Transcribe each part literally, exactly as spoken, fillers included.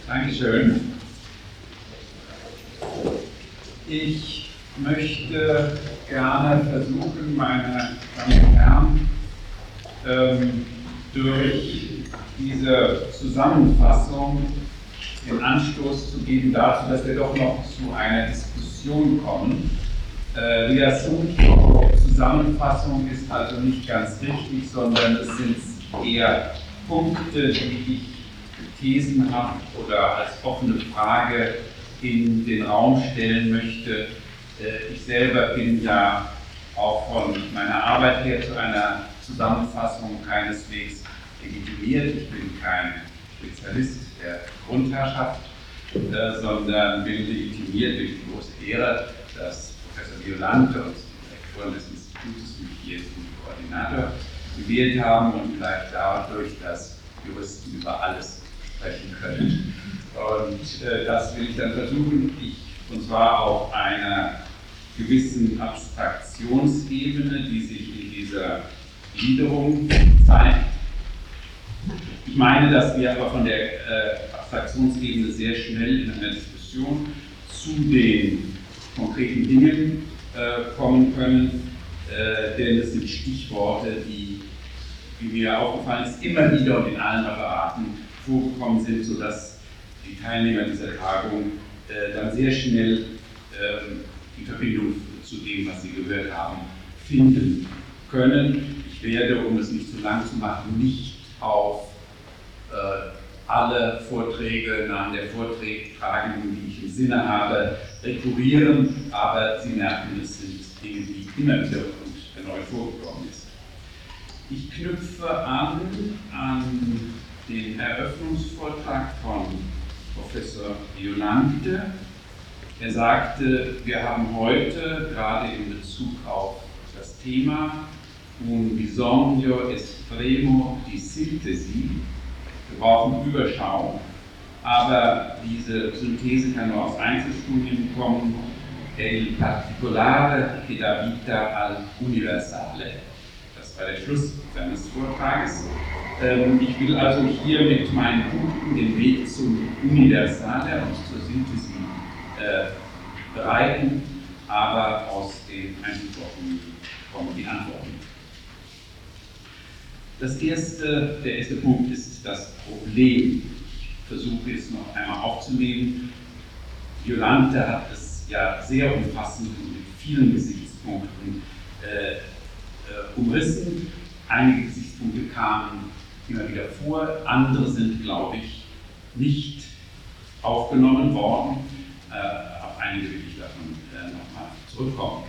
Dankeschön. Ich möchte gerne versuchen, meine Damen und Herren, ähm, durch diese Zusammenfassung den Anstoß zu geben dazu, dass wir doch noch zu einer Diskussion kommen. Äh, Reassunto, Zusammenfassung ist also nicht ganz richtig, sondern es sind eher Punkte, die ich thesenhaft oder als offene Frage in den Raum stellen möchte. Äh, ich selber bin ja auch von meiner Arbeit her zu einer Zusammenfassung keineswegs legitimiert. Ich bin kein Spezialist der Grundherrschaft, äh, sondern bin legitimiert durch die große Ehre, dass Professor Violante und die Direktoren des Instituts mich hier zum Koordinator gewählt haben und vielleicht dadurch, dass Juristen über alles sprechen können. Und äh, das will ich dann versuchen, ich, und zwar auf einer gewissen Abstraktionsebene, die sich in dieser Gliederung zeigt. Ich meine, dass wir aber von der äh, Abstraktionsebene sehr schnell in einer Diskussion zu den konkreten Dingen äh, kommen können, äh, denn es sind Stichworte, die, wie mir aufgefallen ist, immer wieder und in allen Referaten vorgekommen sind, sodass die Teilnehmer dieser Tagung äh, dann sehr schnell äh, die Verbindung zu dem, was sie gehört haben, finden können. Ich werde, um es nicht zu lang zu machen, nicht auf äh, alle Vorträge nach der Vortragenden, die ich im Sinne habe, rekurrieren, aber Sie merken, es sind Dinge, die immer wieder und erneut vorgekommen ist. Ich knüpfe an an den Eröffnungsvortrag von Professor Violante. Er sagte, wir haben heute, gerade in Bezug auf das Thema, un bisogno estremo di sintesi, wir brauchen Überschau, aber diese Synthese kann nur aus Einzelstudien kommen, è il particolare che dà vita al universale. Das war der Schluss seines Vortrages. Ähm, ich will also hier mit meinen Punkten den Weg zum Universale und zur Synthese äh, bereiten, aber aus den Einzelworten kommen die Antworten. Das erste, der erste Punkt ist das Problem. Ich versuche es noch einmal aufzunehmen. Violante hat es ja sehr umfassend und mit vielen Gesichtspunkten äh, äh, umrissen. Einige Gesichtspunkte kamen immer wieder vor, andere sind, glaube ich, nicht aufgenommen worden. Äh, auf einige will ich davon äh, nochmal zurückkommen.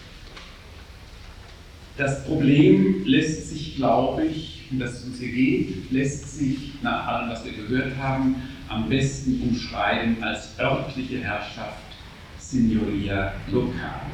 Das Problem lässt sich, glaube ich, um das es uns hier geht, lässt sich nach allem, was wir gehört haben, am besten umschreiben als örtliche Herrschaft, Signoria locale.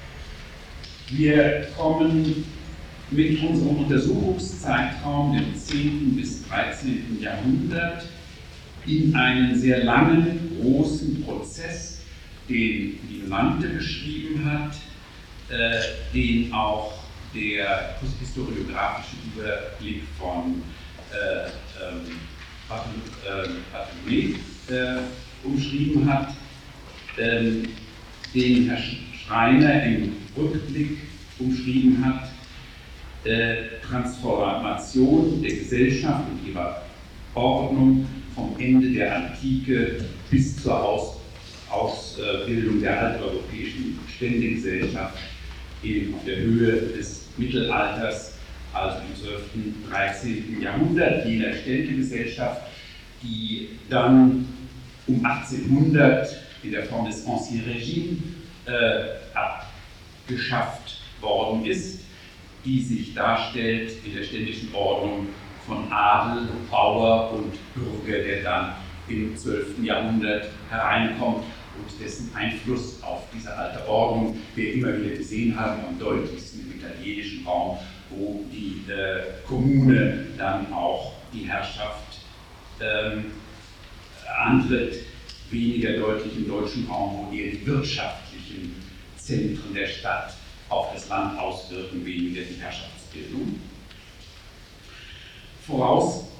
Wir kommen mit unserem Untersuchungszeitraum dem zehnten bis dreizehnten Jahrhundert in einen sehr langen, großen Prozess, den Violante beschrieben hat, äh, den auch der historiografische Überblick von äh, ähm, Bartholomä äh, umschrieben hat, ähm, den Herr Schreiner im Rückblick umschrieben hat, äh, Transformation der Gesellschaft und ihrer Ordnung vom Ende der Antike bis zur Aus Ausbildung der alteuropäischen Ständegesellschaft eben auf der Höhe des Mittelalters, also im zwölften, dreizehnten Jahrhundert, jener Ständegesellschaft, die dann um achtzehnhundert in der Form des Ancien Régime äh, abgeschafft worden ist, die sich darstellt in der ständischen Ordnung von Adel, Bauer und Bürger, der dann im zwölften Jahrhundert hereinkommt und dessen Einfluss auf diese alte Ordnung wir immer wieder gesehen haben, am deutlichsten im italienischen Raum, wo die äh, Kommune dann auch die Herrschaft ähm, antritt, weniger deutlich im deutschen Raum, wo eher die wirtschaftlichen Zentren der Stadt auf das Land auswirken, weniger die Herrschaftsbildung. Voraus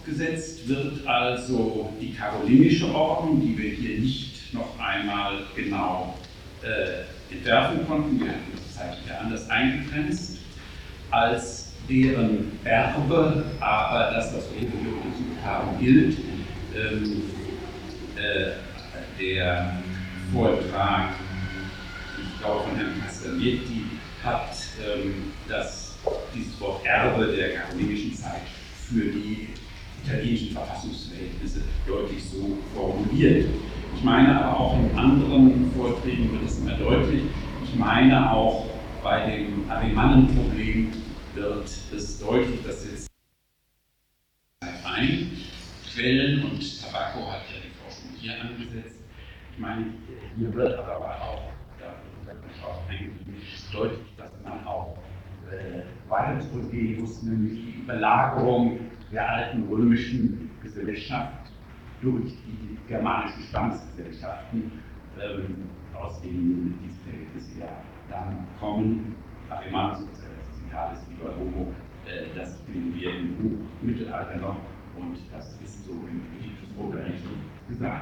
Fortgesetzt wird also die karolingische Ordnung, die wir hier nicht noch einmal genau äh, entwerfen konnten, wir hatten das zeitlich ja anders eingegrenzt, als deren Erbe, aber das, was wir hier untersucht haben, gilt. Ähm, äh, der Vortrag, ich glaube von Herrn Castelletti, hat ähm, das, dieses Wort Erbe der karolingischen Zeit für die italienischen Verfassungsverhältnisse deutlich so formuliert. Ich meine aber auch in anderen Vorträgen wird es immer deutlich, ich meine auch bei dem Arimannenproblem wird es deutlich, dass jetzt Quellen und Tabakko hat ja die Forschung hier angesetzt. Ich meine, hier wird aber auch, da wird auch eingeblieben, deutlich, dass man auch äh, weiter zurückgehen muss, nämlich die Überlagerung der alten römischen Gesellschaft durch die germanischen Stammesgesellschaften, ähm, aus denen diese Verhältnisse ja dann kommen. Arimanus Sozialis über Homo, äh, das finden wir im Buch Mittelalter noch und das ist so im Editus Rota nicht so gesagt.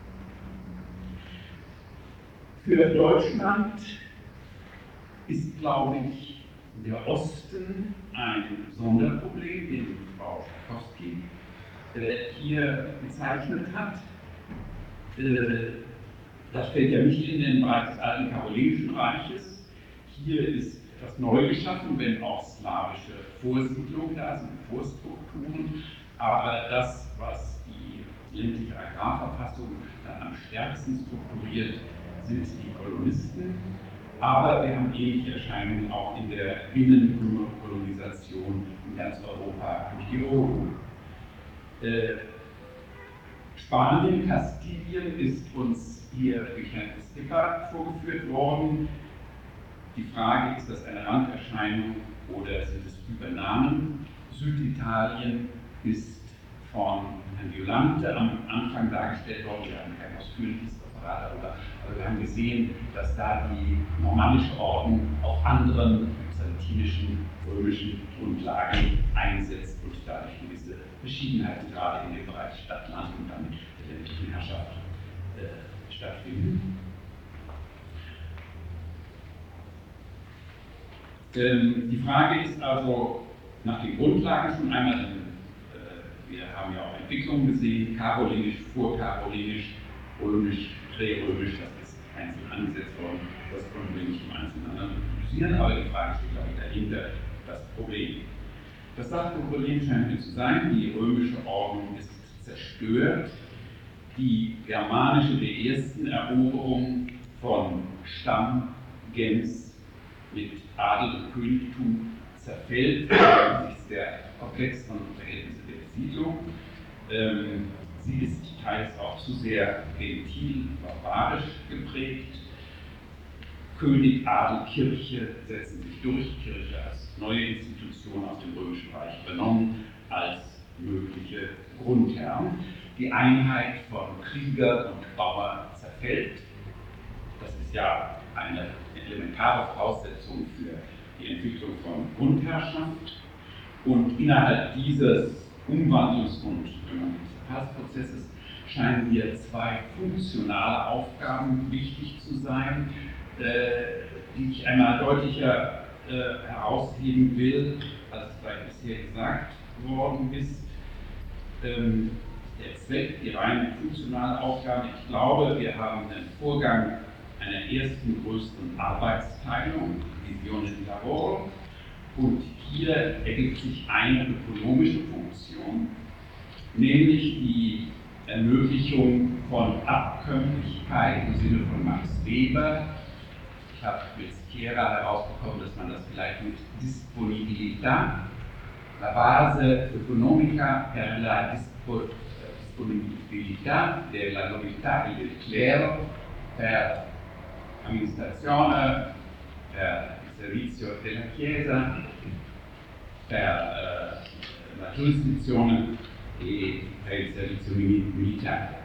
Für Deutschland ist, glaube ich, der Osten ein Sonderproblem, den Frau Schakowski äh, hier bezeichnet hat. Äh, das fällt ja nicht in den Bereich des alten Karolingischen Reiches. Hier ist etwas neu geschaffen, wenn auch slawische Vorsiedlungen da sind, Vorstrukturen. Aber das, was die ländliche Agrarverfassung dann am stärksten strukturiert, sind die Kolonisten. Aber wir haben ähnliche Erscheinungen auch in der Binnenkolonisation in ganz Europa durch die Euro. Äh, Spanien, Kastilien ist uns hier durch Herrn Estepa vorgeführt worden. Die Frage, ist das eine Randerscheinung oder sind es Übernahmen? Süditalien ist von Herrn Violante am Anfang dargestellt worden. Wir haben kein ausführliches Referat darüber, aber wir haben gesehen, dass da die normannische Ordnung auf anderen byzantinischen, römischen Grundlagen einsetzt und dadurch gewisse Verschiedenheiten gerade in dem Bereich Stadt-Land und dann der ländlichen Herrschaft äh, stattfinden. Ähm, die Frage ist also nach den Grundlagen schon einmal, äh, wir haben ja auch Entwicklungen gesehen, karolinisch, vorkarolinisch, römisch, prärömisch, das ist einzeln angesetzt worden, das können wir nicht im Einzelnen analysieren, aber die Frage steht, glaube ich, dahinter, das Problem. Das Sachproblem scheint mir zu sein, die römische Ordnung ist zerstört, die germanische der ersten Eroberung von Stamm, Gens mit Adel und Königtum zerfällt angesichts der komplexen Verhältnisse der Besiedlung. Ähm, sie ist teils auch zu sehr gentil, barbarisch geprägt. König, Adel, Kirche setzen sich durch, Kirche als neue Institution aus dem Römischen Reich übernommen, als mögliche Grundherren. Die Einheit von Krieger und Bauer zerfällt. Das ist ja eine elementare Voraussetzung für die Entwicklung von Grundherrschaft. Und innerhalb dieses Umwandlungs- und Zerfallsprozesses scheinen hier zwei funktionale Aufgaben wichtig zu sein, äh, die ich einmal deutlicher äh, herausheben will, als es vielleicht bisher gesagt worden ist. Ähm, der Zweck, die rein funktionale Aufgabe, ich glaube, wir haben einen Vorgang einer ersten größeren Arbeitsteilung, Divisione di Lavoro, und hier ergibt sich eine ökonomische Funktion, nämlich die Ermöglichung von Abkömmlichkeit im Sinne von Max Weber. Ich habe mit Schiera herausbekommen, dass man das vielleicht mit Disponibilità, la base economica per la disponibilità della nobiltà e del clero per amministrazione, per il servizio della Chiesa, per eh, la giurisdizione e per il servizio militare.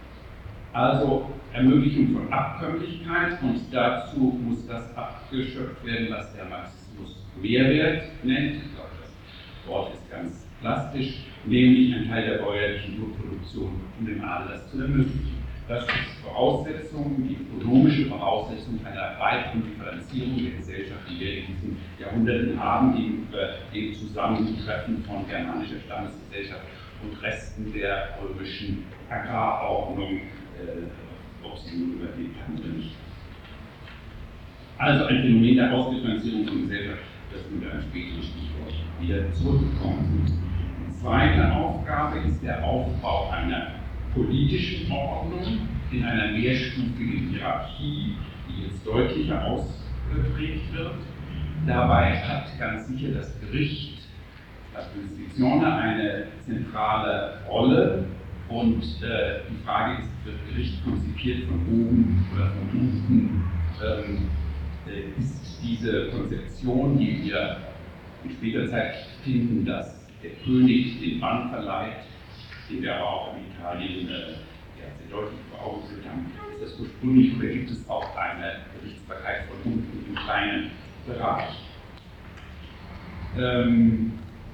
Also Ermöglichung von Abkömmlichkeit, und dazu muss das abgeschöpft werden, was der Marxismus Mehrwert nennt. Ich glaube, das Wort ist ganz plastisch, nämlich ein Teil der bäuerlichen Urproduktion, um dem Adel das zu ermöglichen. Das ist Voraussetzung, die ökonomische Voraussetzung einer weiteren Differenzierung der Gesellschaft, die wir in diesen Jahrhunderten haben, gegenüber dem Zusammentreffen von germanischer Stammesgesellschaft und Resten der römischen Agrarordnung, äh, ob sie nun überlebt haben oder nicht. Also ein Phänomen der Ausdifferenzierung von Gesellschaft, das unter einem späteren Stichwort wieder zurückgekommen sind. Die zweite Aufgabe ist der Aufbau einer politischen Ordnung in einer mehrstufigen Hierarchie, die jetzt deutlicher ausgeprägt wird. Dabei hat ganz sicher das Gericht, das Jurisdiktione, eine zentrale Rolle. Und äh, die Frage ist, wird Gericht konzipiert von oben oder von unten? Ähm, äh, ist diese Konzeption, die wir in später Zeit finden, dass der König den Bann verleiht, den wir aber auch in Italien äh, ja, sehr deutlich vor Augen geführt haben, ist das ursprünglich oder gibt es auch eine Gerichtsbarkeit von unten im kleinen Bereich? Ähm,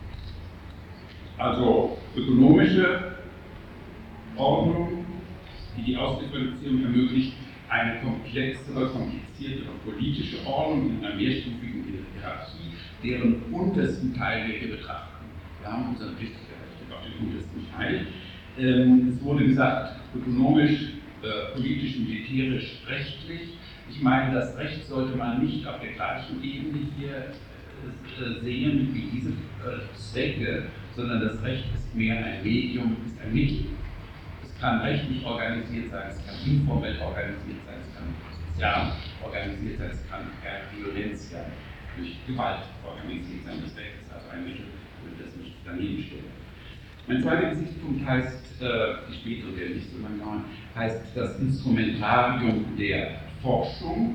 also ökonomische Ordnung, die die Ausdifferenzierung ermöglicht, eine komplexere, kompliziertere politische Ordnung in einer mehrstufigen Hierarchie, deren untersten Teil wir hier betrachten. Wir haben unseren Bericht auf den untersten Teil. Ähm, es wurde gesagt, ökonomisch, äh, politisch, militärisch, rechtlich. Ich meine, das Recht sollte man nicht auf der gleichen Ebene hier äh, sehen wie diese äh, Zwecke, sondern das Recht ist mehr ein Medium, ist ein Mittel. Es kann rechtlich organisiert sein, es kann informell organisiert sein, es kann sozial organisiert sein, es kann per Violenz ja, durch Gewalt organisiert sein. Das Recht ist also ein Mittel, das nicht daneben steht. Mein zweiter Gesichtspunkt heißt, äh, die spätere, der nicht so lange dauern, heißt das Instrumentarium der Forschung,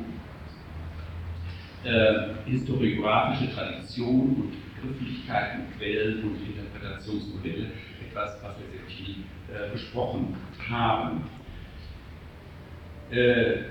äh, historiografische Tradition und Begrifflichkeiten, Quellen und Interpretationsmodelle, etwas, was wir sehr viel äh, besprochen haben. Äh,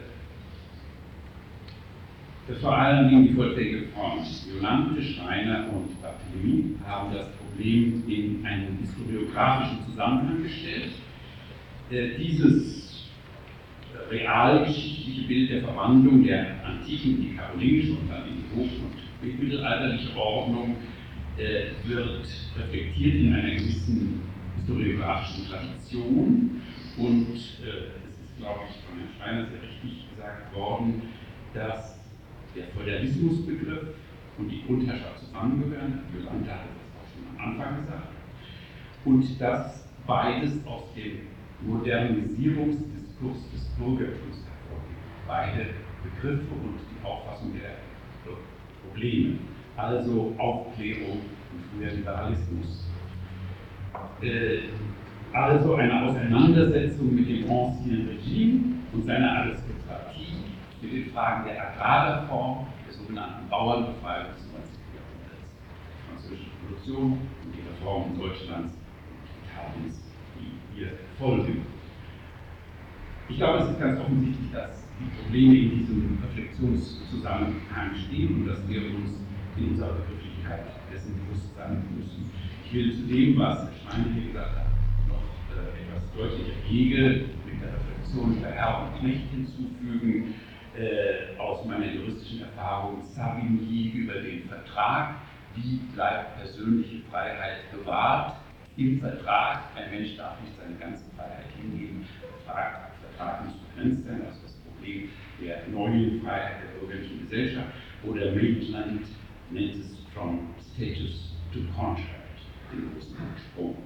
Vor allem die Vorträge von Violante, Schreiner und Barthélemy haben das Problem in einen historiografischen Zusammenhang gestellt. Äh, dieses realgeschichtliche Bild der Verwandlung der antiken, die karolingische und dann in die hoch- und mittelalterliche Ordnung äh, wird reflektiert in einer gewissen historiografischen Tradition. Und äh, es ist, glaube ich, von Herrn Schreiner sehr richtig gesagt worden, dass der Feudalismusbegriff und die Grundherrschaft zusammengehören. Violante hatte das auch schon am Anfang gesagt. Und dass beides aus dem Modernisierungsdiskurs des Bürgertums hervorgeht. Beide Begriffe und die Auffassung der Probleme. Also Aufklärung und früher Liberalismus. Äh, also eine Auseinandersetzung mit dem Ancien Regime und seiner Aristokratie, mit den Fragen der Agrarreform, der sogenannten Bauernbefreiung des neunzehnten Jahrhunderts, die Französische Revolution und die Reformen Deutschlands und Italiens, die hier folgen. Ich glaube, es ist ganz offensichtlich, dass die Probleme in diesem Reflexionszusammenhang stehen und dass wir uns in unserer Begrifflichkeit dessen bewusst sein müssen. Ich will zu dem, was Schreiner hier gesagt hat, noch äh, etwas deutlicher Hegel mit der Reflexion über Herr und Knecht hinzufügen. Äh, aus meiner juristischen Erfahrung Savigny über den Vertrag, wie bleibt persönliche Freiheit gewahrt im Vertrag, ein Mensch darf nicht seine ganze Freiheit hingeben, Vertrag, Vertrag muss begrenzt sein, das ist das Problem der neuen Freiheit der bürgerlichen Gesellschaft, oder Maitland nennt es from status to contract, den großen Sprung.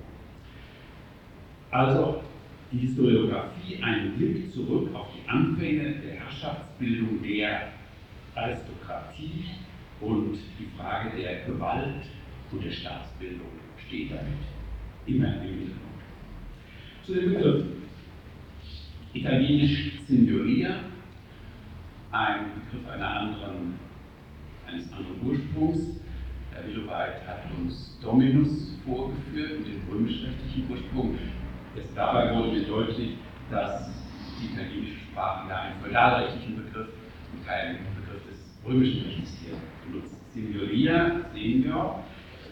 Also die Historiographie einen Blick zurück auf die Anfänge der Herrschaftsbildung der Aristokratie und die Frage der Gewalt und der Staatsbildung steht damit immer im Mittelpunkt. Zu den Begriffen. Italienisch Signoria, ein Begriff einer anderen, eines anderen Ursprungs. Herr Willoweit hat uns Dominus vorgeführt und den römisch-rechtlichen Ursprung. Jetzt dabei wurde mir deutlich, dass die italienische Sprache da einen feudalrechtlichen Begriff und keinen Begriff des römischen Rechts hier benutzt. Signoria, Senior,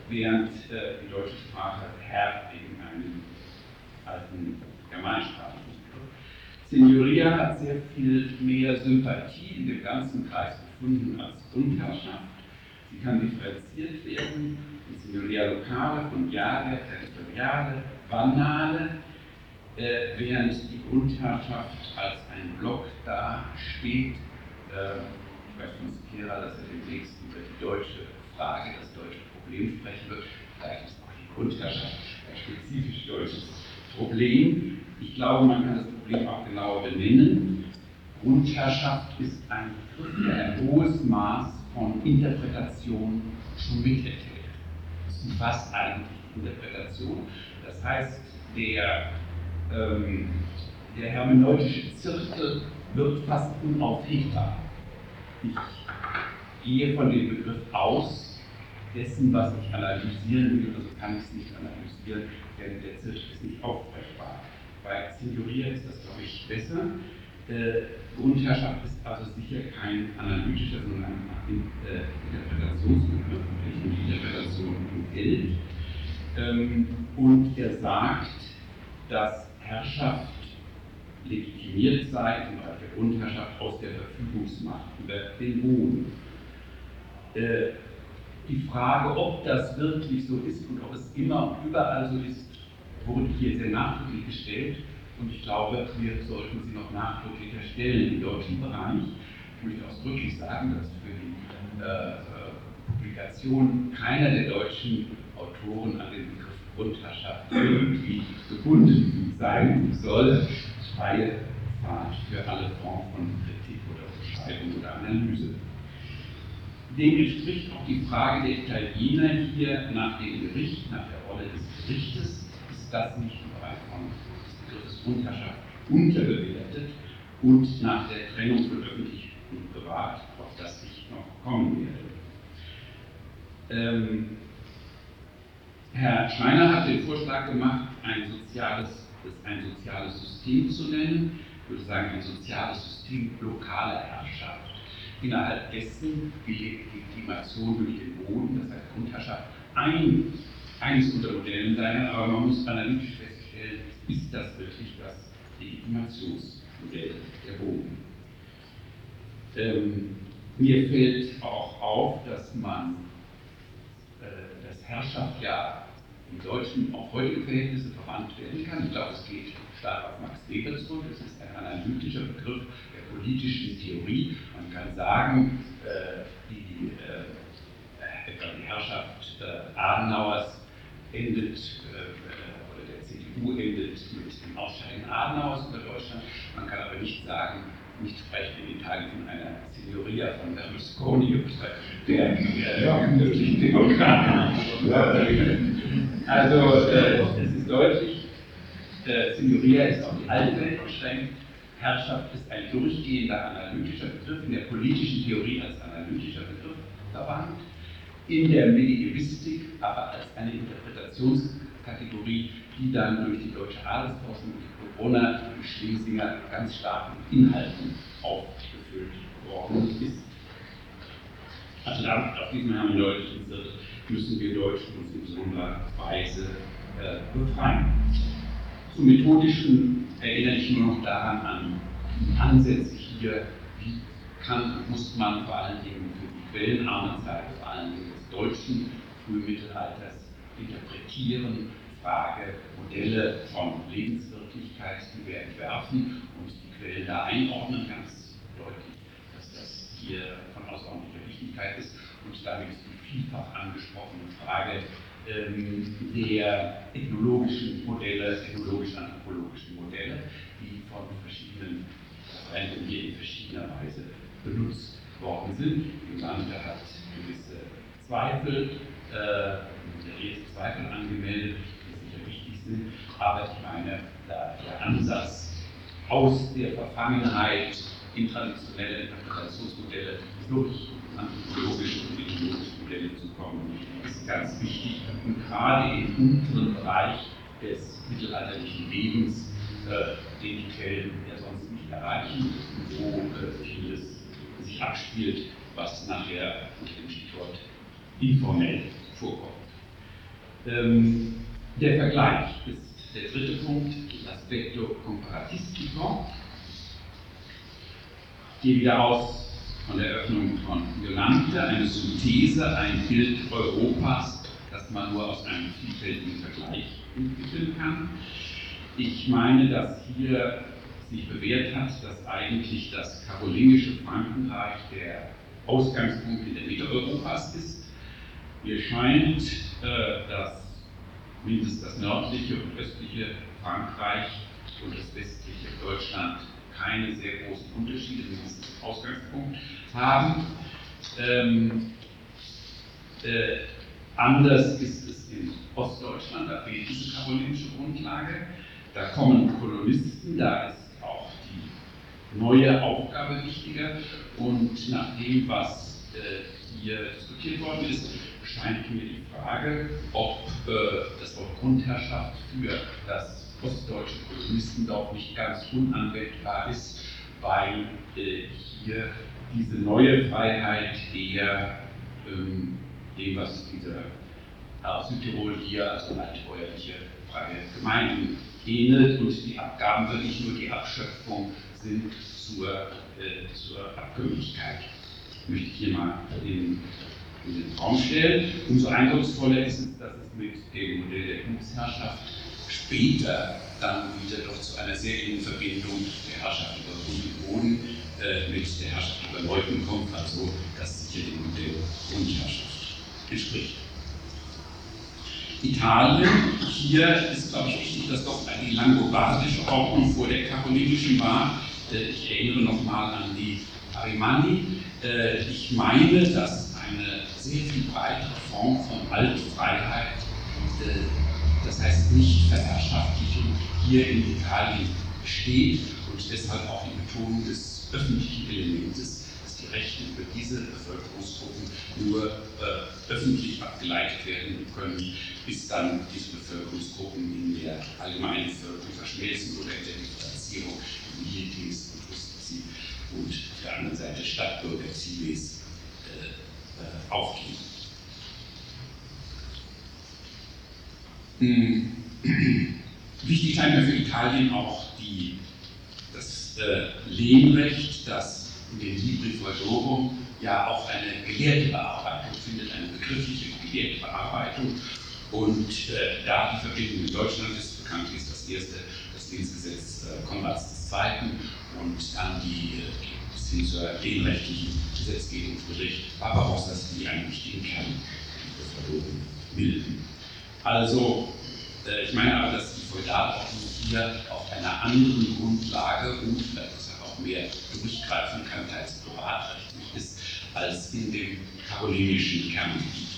während äh, die deutsche Sprache Herr wegen einem alten germanischsprachigen Begriff. Signoria hat sehr viel mehr Sympathie in dem ganzen Kreis gefunden als Grundherrschaft. Sie kann differenziert werden in Signoria Locale, Fogliare, Territoriale, Banale, äh, während die Grundherrschaft als ein Block dasteht. Äh, ich weiß von Skera, dass er demnächst über die deutsche Frage, das deutsche Problem sprechen wird. Vielleicht ist auch die Grundherrschaft ein spezifisch deutsches Problem. Ich glaube, man kann das Problem auch genauer benennen. Grundherrschaft ist ein Begriff, der ein hohes Maß von Interpretation schon mitenthält. Es umfasst eigentlich Interpretation. Das heißt, der, ähm, der hermeneutische Zirkel wird fast unaufhebbar. Ich gehe von dem Begriff aus, dessen, was ich analysieren will, also kann ich es nicht analysieren, denn der Zirkel ist nicht aufbrechbar. Bei Signoria ist das, glaube ich, besser. Äh, Grundherrschaft ist also sicher kein analytischer, sondern ein äh, Interpretationsbegriff, welchen die Interpretation enthält. Ähm, und er sagt, dass Herrschaft legitimiert sei, im Bereich der Grundherrschaft, aus der Verfügungsmacht über den Boden. Äh, die Frage, ob das wirklich so ist und ob es immer und überall so ist, wurde hier sehr nachdrücklich gestellt. Und ich glaube, wir sollten sie noch nachdrücklicher stellen im deutschen Bereich. Ich möchte ausdrücklich sagen, dass für die äh, Publikation keiner der deutschen Autoren an den Begriff Grundherrschaft irgendwie gebunden sein soll. Freie Fahrt für alle Formen von Kritik oder Beschreibung oder Analyse. Dem entspricht auch die Frage der Italiener hier nach dem Gericht, nach der Rolle des Gerichtes. Ist das nicht im Bereich von des Grundherrschaft unterbewertet und nach der Trennung von öffentlich und privat, auf das ich noch kommen werde. Ähm, Herr Schreiner hat den Vorschlag gemacht, ein soziales, ein soziales System zu nennen, ich würde sagen ein soziales System lokaler Herrschaft, innerhalb dessen die Legitimation durch den Boden, das heißt Grundherrschaft, ein, eines unter Modellen sein, aber man muss analytisch feststellen, ist das wirklich das Legitimationsmodell der Boden. Ähm, mir fällt auch auf, dass man äh, das Herrschaft ja im Deutschen auf heutige Verhältnisse verwandt werden kann. Ich glaube, es geht stark auf Max Weber zurück. Es ist ein analytischer Begriff der politischen Theorie. Man kann sagen, äh, die, äh, etwa die Herrschaft äh, Adenauers endet, äh, oder der C D U endet mit dem Ausscheiden Adenauers über Deutschland. Man kann aber nicht sagen, nicht sprechen in Italien von einer Signoria von Berlusconi, der wirklichen Demokraten. Also äh, es ist deutlich, äh, Signoria ist auf die alte Welt beschränkt. Herrschaft ist ein durchgehender analytischer Begriff, in der politischen Theorie als analytischer Begriff verwandt, in der Medievistik aber als eine Interpretationskategorie, die dann durch die deutsche Adelsforschung, durch Brunner, durch Schlesinger ganz stark mit Inhalten aufgefüllt worden ist. Also da, auf diesem hermeneutischen Zirkel müssen wir Deutschen uns in besonderer Weise äh, befreien. Zum Methodischen erinnere ich nur noch daran an Ansätze hier, wie kann und muss man vor allen Dingen für die quellenarme Zeit, vor allen Dingen des deutschen Frühmittelalters, interpretieren, Frage, Modelle von Lebenswirklichkeit, die wir entwerfen und die Quellen da einordnen, ganz deutlich, dass das hier von außerordentlicher Wichtigkeit ist und damit ist die vielfach angesprochene Frage ähm, der ethnologischen Modelle, ethnologisch-anthropologischen Modelle, die von verschiedenen Referenten hier in verschiedener Weise benutzt worden sind. Die Gemeinde hat gewisse Zweifel, äh, seriöse Zweifel angemeldet, die sicher wichtig sind, aber ich meine, da der Ansatz aus der Verfangenheit in traditionelle Interpretationsmodelle durch anthropologische und ethnologische Modelle zu kommen, ist ganz wichtig und gerade im unteren Bereich des mittelalterlichen Lebens, äh, den die Quellen ja sonst nicht erreichen, wo äh, vieles sich abspielt, was nachher mit dem Stichwort informell vorkommt. Ähm, der Vergleich ist der dritte Punkt, Aspecto comparatistico. Ich gehe wieder aus von der Eröffnung von Violante, eine Synthese, ein Bild Europas, das man nur aus einem vielfältigen Vergleich entwickeln kann. Ich meine, dass hier sich bewährt hat, dass eigentlich das karolingische Frankenreich der Ausgangspunkt in der Mitte Europas ist. Mir scheint, äh, dass mindestens das nördliche und östliche Frankreich und das westliche Deutschland keine sehr großen Unterschiede, mindestens im Ausgangspunkt haben. Ähm, äh, anders ist es in Ostdeutschland, da fehlt diese karolingische Grundlage. Da kommen Kolonisten, da ist auch die neue Aufgabe wichtiger. Und nach dem, was äh, hier diskutiert worden ist, scheint mir die Frage, ob äh, das Wort Grundherrschaft für das ostdeutsche Kolonistendorf nicht ganz unanwendbar ist, weil äh, hier diese neue Freiheit eher ähm, dem, was dieser aus Südtirol hier, also altbäuerliche freie Gemeinden, ähnelt und die Abgaben wirklich nur die Abschöpfung sind zur, äh, zur Abkömmlichkeit. Möchte ich hier mal in, in den Raum stellen. Umso eindrucksvoller ist es, dass es mit dem Modell der Gutsherrschaft später dann wieder doch zu einer sehr engen Verbindung der Herrschaft über Grund und Boden äh, mit der Herrschaft über Leuten kommt, also das sicher dem Modell Grundherrschaft entspricht. Italien, hier ist, glaube ich, wichtig, dass doch die langobardische Ordnung vor der karolinischen war. Ich erinnere nochmal an die Arimanni. Ich meine, dass eine sehr viel breitere Form von Altfreiheit, das heißt nicht Verherrschaftlichung, hier in Italien besteht und deshalb auch die Betonung des öffentlichen Elementes, dass die Rechte über diese Bevölkerungsgruppen nur äh, öffentlich abgeleitet werden können, bis dann diese Bevölkerungsgruppen in der allgemeinen Bevölkerung verschmelzen oder in der Differenzierung Milites und Justizi und auf der anderen Seite Stadtbürger Cives äh, äh, aufgehen. Hm. Wichtig scheint mir für Italien auch die, das äh, Lehnrecht, das in den Libri Foliorum ja auch eine gelehrte Bearbeitung findet, eine begriffliche gelehrte Bearbeitung. Und äh, da die Verbindung mit Deutschland ist, bekannt ist das erste, das Lehnsgesetz äh, Konrads des Zweiten und dann die äh, bis hin zur lehnrechtlichen Gesetzgebung Friedrich Barbarossas, die einen wichtigen Kern der Foliorum bilden. Also, äh, ich meine aber, dass die Feudalordnung hier auf einer anderen Grundlage und vielleicht auch mehr durchgreifen kann, teils privatrechtlich ist, als in dem karolingischen Kerngebiet.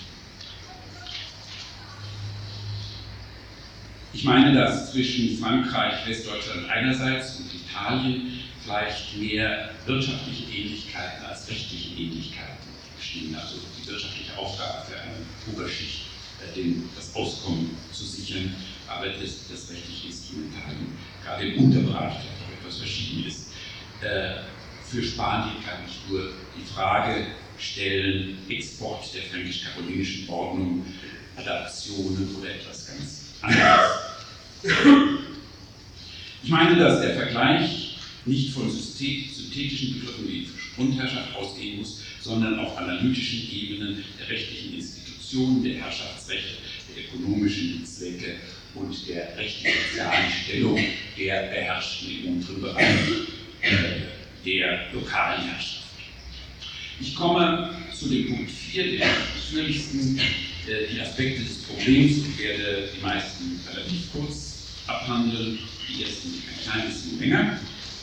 Ich meine, dass zwischen Frankreich, Westdeutschland einerseits und Italien vielleicht mehr wirtschaftliche Ähnlichkeiten als rechtliche Ähnlichkeiten bestehen. Also die wirtschaftliche Aufgabe für eine Oberschicht, dem das Auskommen zu sichern, aber das, das rechtliche Instrumentarien gerade im Unterbereich vielleicht etwas verschieden ist. Äh, für Spanien kann ich nur die Frage stellen, Export der fränkisch-karolinischen Ordnung, Adaptionen oder etwas ganz anderes. Ich meine, dass der Vergleich nicht von synthetischen Begriffen wie Grundherrschaft ausgehen muss, sondern auf analytischen Ebenen der rechtlichen Institutionen, der Herrschaftsrechte, der ökonomischen Zwecke und der rechtlich-sozialen Stellung der Beherrschten im unteren Bereich äh, der lokalen Herrschaft. Ich komme zu dem Punkt vier, der ausführlichsten, äh, die Aspekte des Problems, und werde die meisten relativ kurz abhandeln, die ersten ein klein bisschen länger.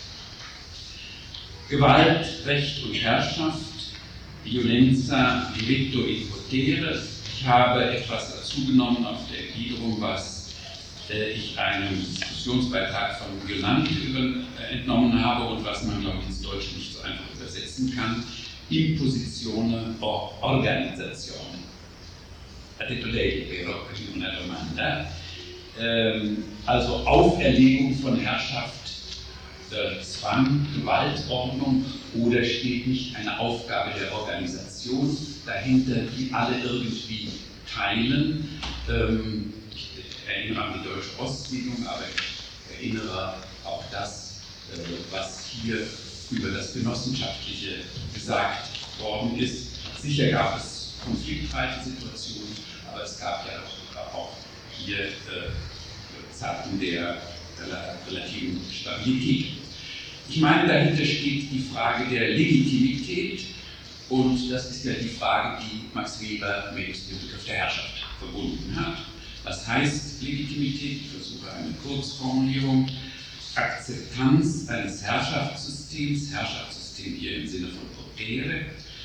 Gewalt, Recht und Herrschaft, Violenza, diritto e potere. Ich habe etwas dazu genommen auf der Gliederung, was äh, ich einem Diskussionsbeitrag von Violante äh, entnommen habe und was man, glaube ich, ins Deutsche nicht so einfach übersetzen kann. Imposizione o organizzazione. Ha detto lei, però, una domanda. Ähm, also Auferlegung von Herrschaft, äh, Zwang, Gewaltordnung, oder steht nicht eine Aufgabe der Organisation dahinter, die alle irgendwie teilen. Ähm, ich erinnere an die deutsche Ostsiedlung, aber ich erinnere auch das, äh, was hier über das Genossenschaftliche gesagt worden ist. Sicher gab es konfliktreiche Situationen, aber es gab ja auch, auch hier äh, Zeiten der relativen Stabilität. Ich meine, dahinter steht die Frage der Legitimität, und das ist ja die Frage, die Max Weber mit dem Begriff der Herrschaft verbunden hat. Was heißt Legitimität? Ich versuche eine Kurzformulierung. Akzeptanz eines Herrschaftssystems, Herrschaftssystem hier im Sinne von Potere,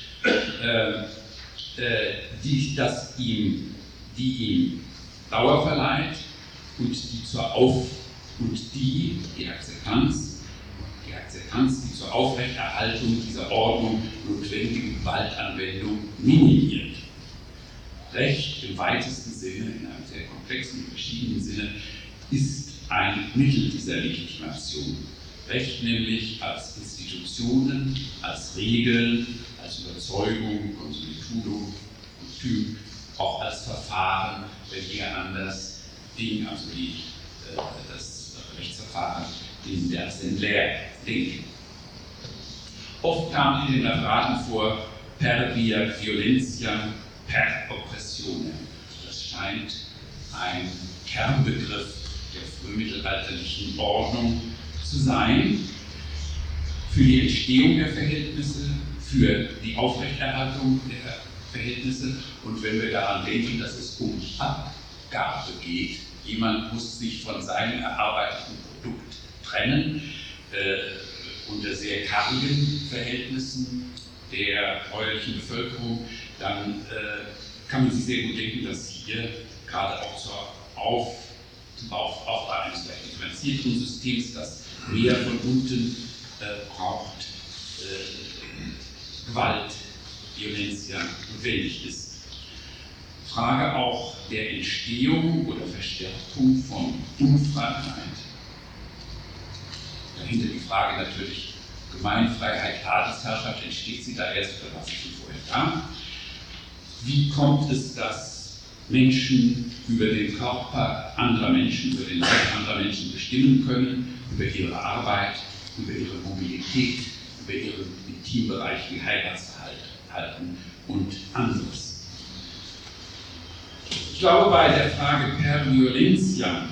äh, äh, die, das ihm, die ihm Dauer verleiht und die zur Auf und die, die Akzeptanz, die Akzeptanz, die zur Aufrechterhaltung dieser Ordnung notwendige Gewaltanwendung minimiert. Recht im weitesten Sinne, in einem sehr komplexen und verschiedenen Sinne, ist ein Mittel dieser Legitimation. Recht nämlich als Institutionen, als Regeln, als Überzeugung, Konsolitudo, Kostüm, auch als Verfahren, wenn wir an das Ding, also die, äh, das Rechtsverfahren in der Assemblea denken. Oft kam in den Referaten vor per via violentia, per oppressione. Das scheint ein Kernbegriff der frühmittelalterlichen Ordnung zu sein, für die Entstehung der Verhältnisse, für die Aufrechterhaltung der Verhältnisse. Und wenn wir daran denken, dass es um Abgabe geht, jemand muss sich von seinem erarbeiteten Produkt trennen, äh, unter sehr kargen Verhältnissen der bäuerlichen Bevölkerung, dann äh, kann man sich sehr gut denken, dass hier gerade auch zur Auf zum Aufbau eines vielleicht differenzierteren Systems, das mehr von unten äh, braucht, äh, Gewalt, Violentia notwendig ist. Frage auch der Entstehung oder Verstärkung von Unfreiheit. Dahinter die Frage natürlich Gemeinfreiheit, Adelsherrschaft, entsteht sie da erst oder war sie schon vorher da? Wie kommt es, dass Menschen über den Körper anderer Menschen, über den Leib anderer Menschen bestimmen können, über ihre Arbeit, über ihre Mobilität, über ihren Intimbereich wie Heiratsverhalten und anderes. Ich glaube, bei der Frage per violentia,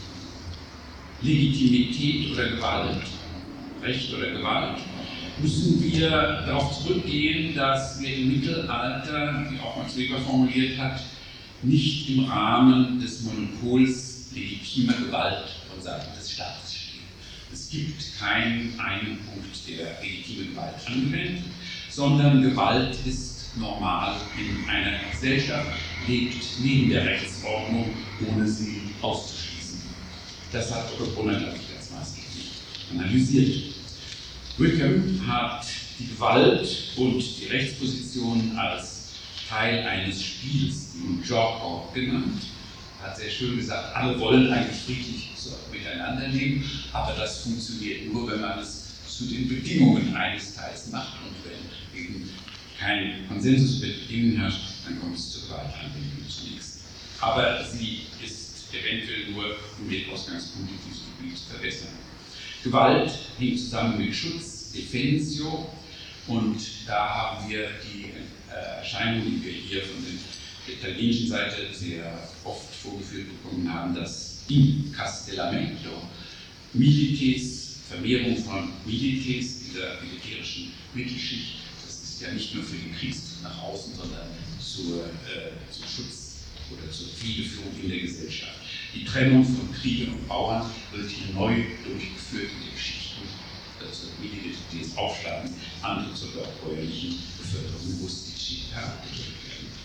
Legitimität oder Gewalt, Recht oder Gewalt, müssen wir darauf zurückgehen, dass wir im Mittelalter, wie auch Max Weber formuliert hat, nicht im Rahmen des Monopols legitimer Gewalt von Seiten des Staates stehen. Es gibt keinen einen Punkt, der legitime Gewalt anwendet, sondern Gewalt ist normal in einer Gesellschaft, lebt neben der Rechtsordnung, ohne sie auszuschließen. Das hat Otto Brunner, glaube ich, ganz maßgeblich analysiert. Wickham hat die Gewalt und die Rechtsposition als Teil eines Spiels, den Job genannt. Er hat sehr schön gesagt, alle wollen eigentlich friedlich so miteinander leben, aber das funktioniert nur, wenn man es zu den Bedingungen eines Teils macht, und wenn eben kein Konsensus über die Bedingungen herrscht, dann kommt es zur Gewaltanwendung zunächst. Aber sie ist eventuell nur, um den Ausgangspunkt in diesem Gebiet zu verbessern. Gewalt hängt zusammen mit Schutz, Defensio, und da haben wir die äh, Erscheinung, die wir hier von der italienischen Seite sehr oft vorgeführt bekommen haben, das Incastellamento, Milites, Vermehrung von Milites, dieser militärischen Mittelschicht. Das ist ja nicht nur für den Kriegszug nach außen, sondern zur, äh, zum Schutz oder zur Friedeförderung in der Gesellschaft. Die Trennung von Kriegern und Bauern wird hier neu durchgeführt in den Geschichten. Also Milites aufschlagen, andere zur bäuerlichen Bevölkerung Rustici herabgedrückt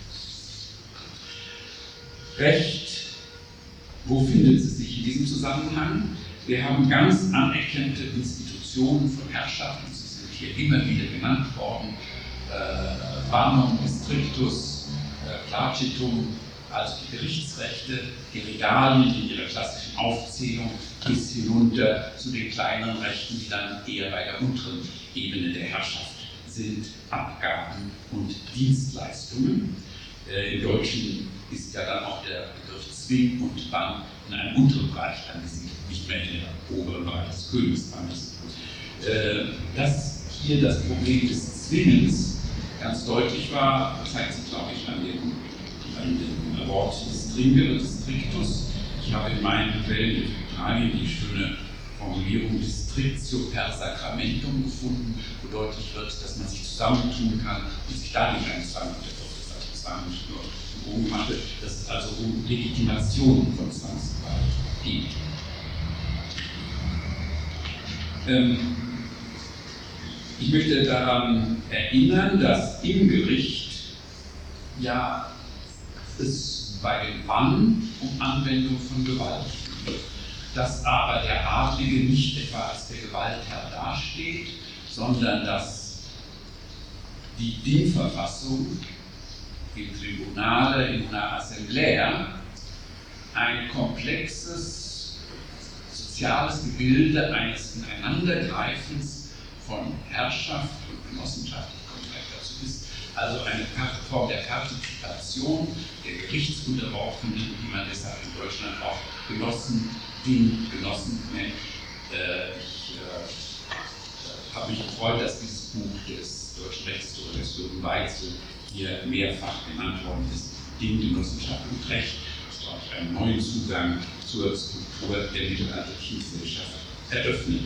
werden. Recht, wo findet es sich in diesem Zusammenhang? Wir haben ganz anerkannte Institutionen von Herrschaften, sie sind hier immer wieder genannt worden, äh, Banum, Strictus, äh, Placitum, also die Gerichtsrechte, die Regalien in ihrer klassischen Aufzählung bis hinunter zu den kleineren Rechten, die dann eher bei der unteren Ebene der Herrschaft sind, Abgaben und Dienstleistungen. Äh, Im Deutschen ist ja dann auch der Begriff Zwing und dann in einem unteren Bereich angesiedelt, nicht mehr in den oberen Bereich des Königsbandes. Äh, dass hier das Problem des Zwingens ganz deutlich war, zeigt sich, glaube ich, an dem, an dem Wort Stringere, des Strictus. Ich habe in meinen Quellen in Italien die schöne Formulierung Districtio per Sacramentum gefunden, wo deutlich wird, dass man sich zusammentun kann und sich dadurch einen Zwang unterwirft. Das heißt, das war nicht nur um gemacht, dass es also um Legitimation von Zwangsgewalt geht. Ähm, ich möchte daran erinnern, dass im Gericht ja es bei dem Bann um Anwendung von Gewalt geht, dass aber der Adlige nicht etwa als der Gewaltherr dasteht, sondern dass die Dingverfassung im Tribunale, in einer Assemblea ein komplexes soziales Gebilde eines Ineinandergreifens von Herrschaft und Genossenschaft, ich komme gleich dazu, ist also eine Form der Partizipation der Gerichtsunterworfenen, die man deshalb in Deutschland auch Genossen, den Genossen nennt. Äh, ich äh, habe mich gefreut, dass dieses Buch des deutschen Rechtshistorikers Jürgen Weitzel hier mehrfach genannt worden ist, den Genossenschaft und Recht, das glaube ich einen neuen Zugang zur Struktur der mittelalterlichen Gesellschaft eröffnet.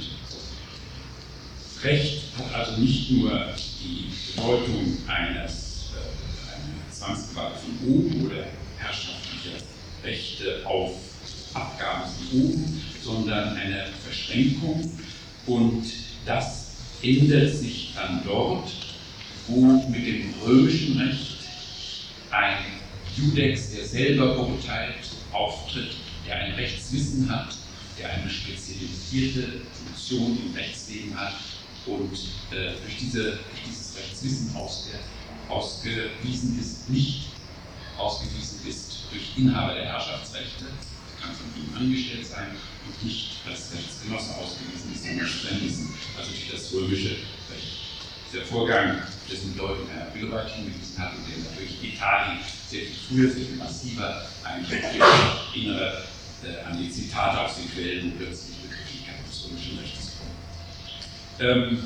Recht hat also nicht nur die Bedeutung eines, äh, einer Zwangsgewalt von oben oder herrschaftlicher Rechte auf Abgaben von oben, sondern eine Verschränkung, und das ändert sich dann dort, wo mit dem römischen Recht ein Judex, der selber beurteilt, auftritt, der ein Rechtswissen hat, der eine spezialisierte Funktion im Rechtsleben hat und äh, durch, diese, durch dieses Rechtswissen ausge, ausgewiesen ist, nicht ausgewiesen ist durch Inhaber der Herrschaftsrechte, kann von ihm angestellt sein, und nicht als Rechtsgenosse ausgewiesen ist, sondern sein Wissen, also durch das römische Recht. Der Vorgang, dessen Bedeutung Herr Willewald hingewiesen hat und der natürlich Italien sehr viel früher, sehr viel massiver eigentlich erinnere äh, an die Zitate aus den Quellen und plötzlich Begrifflichkeit des römischen Rechts kommen. Ähm,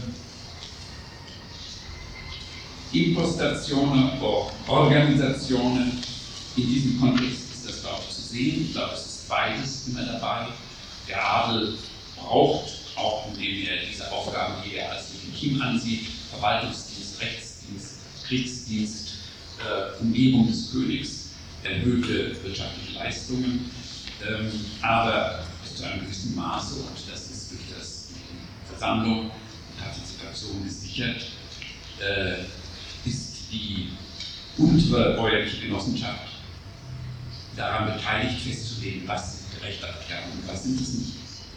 Impostationen, Organisationen, in diesem Kontext ist das, glaube ich, zu sehen. Ich glaube, es ist beides immer dabei. Der Adel braucht, auch indem er diese Aufgaben, die er als legitim ansieht, Verwaltungsdienst, Rechtsdienst, Kriegsdienst, äh, Umgebung des Königs, erhöhte wirtschaftliche Leistungen, ähm, aber bis zu einem gewissen Maße, und das ist durch das Versammlung und Partizipation gesichert, äh, ist die untere bäuerliche Genossenschaft daran beteiligt, festzulegen, was sind Gerechtigkeiten und was sind es nicht.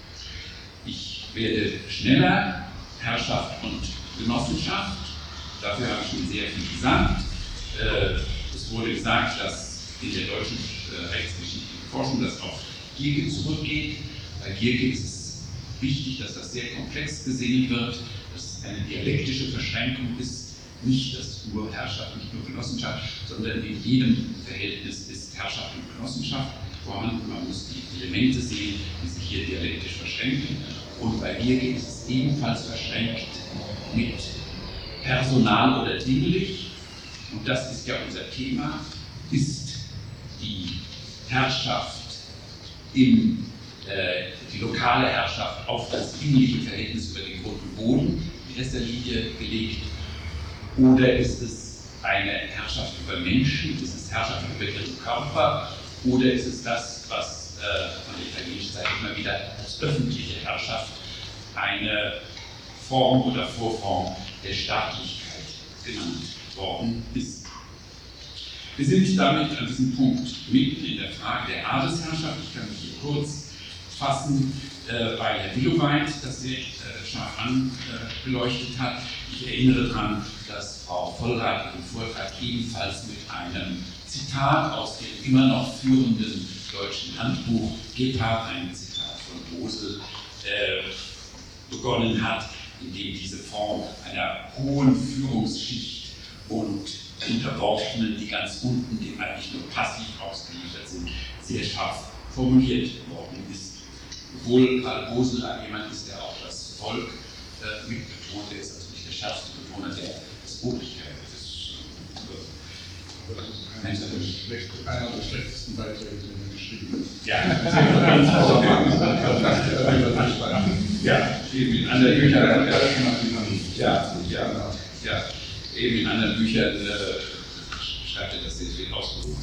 Ich werde schneller. Herrschaft und Genossenschaft, dafür habe ich schon sehr viel gesagt. Äh, es wurde gesagt, dass in der deutschen äh, rechtsgeschichtlichen Forschung das auf Gierke zurückgeht. Bei Gierke ist es wichtig, dass das sehr komplex gesehen wird, dass es eine dialektische Verschränkung ist, nicht dass nur Herrschaft, nicht nur Genossenschaft, sondern in jedem Verhältnis ist Herrschaft und Genossenschaft vorhanden. Man muss die Elemente sehen, die sich hier dialektisch verschränken. Und bei Gierke ist es ebenfalls verschränkt mit Personal oder dinglich. Und das ist ja unser Thema, ist die Herrschaft, im, äh, die lokale Herrschaft auf das dingliche Verhältnis über den Grund und Boden in erster Linie gelegt. Oder ist es eine Herrschaft über Menschen, ist es Herrschaft über ihren Körper, oder ist es das, was äh, von der italienischen Seite immer wieder als öffentliche Herrschaft eine Form oder Vorform der Staatlichkeit genannt worden ist. Wir sind damit an diesem Punkt mitten in der Frage der Adelsherrschaft. Ich kann mich hier kurz fassen, äh, weil Herr Willoweit das sehr äh, scharf angeleuchtet äh, hat. Ich erinnere daran, dass Frau Vollrath im Vortrag ebenfalls mit einem Zitat aus dem immer noch führenden deutschen Handbuch Gebhardt, ein Zitat von Bosel, äh, begonnen hat, in dem diese Form einer hohen Führungsschicht und Unterworfenen, die ganz unten, die eigentlich nur passiv ausgeliefert sind, sehr scharf formuliert worden ist. Obwohl Karl Boseler jemand ist, der auch das Volk äh, mitbetont, der ist also nicht der schärfste Bewohner der Obrigkeit. Das ist äh, äh, einer der schlechtesten Beiträge, den er geschrieben hat. Ja, ja, eben in anderen Büchern. Ja, ja, ja, eben in anderen Büchern äh, schreibt er das sehr viel ausgewogen.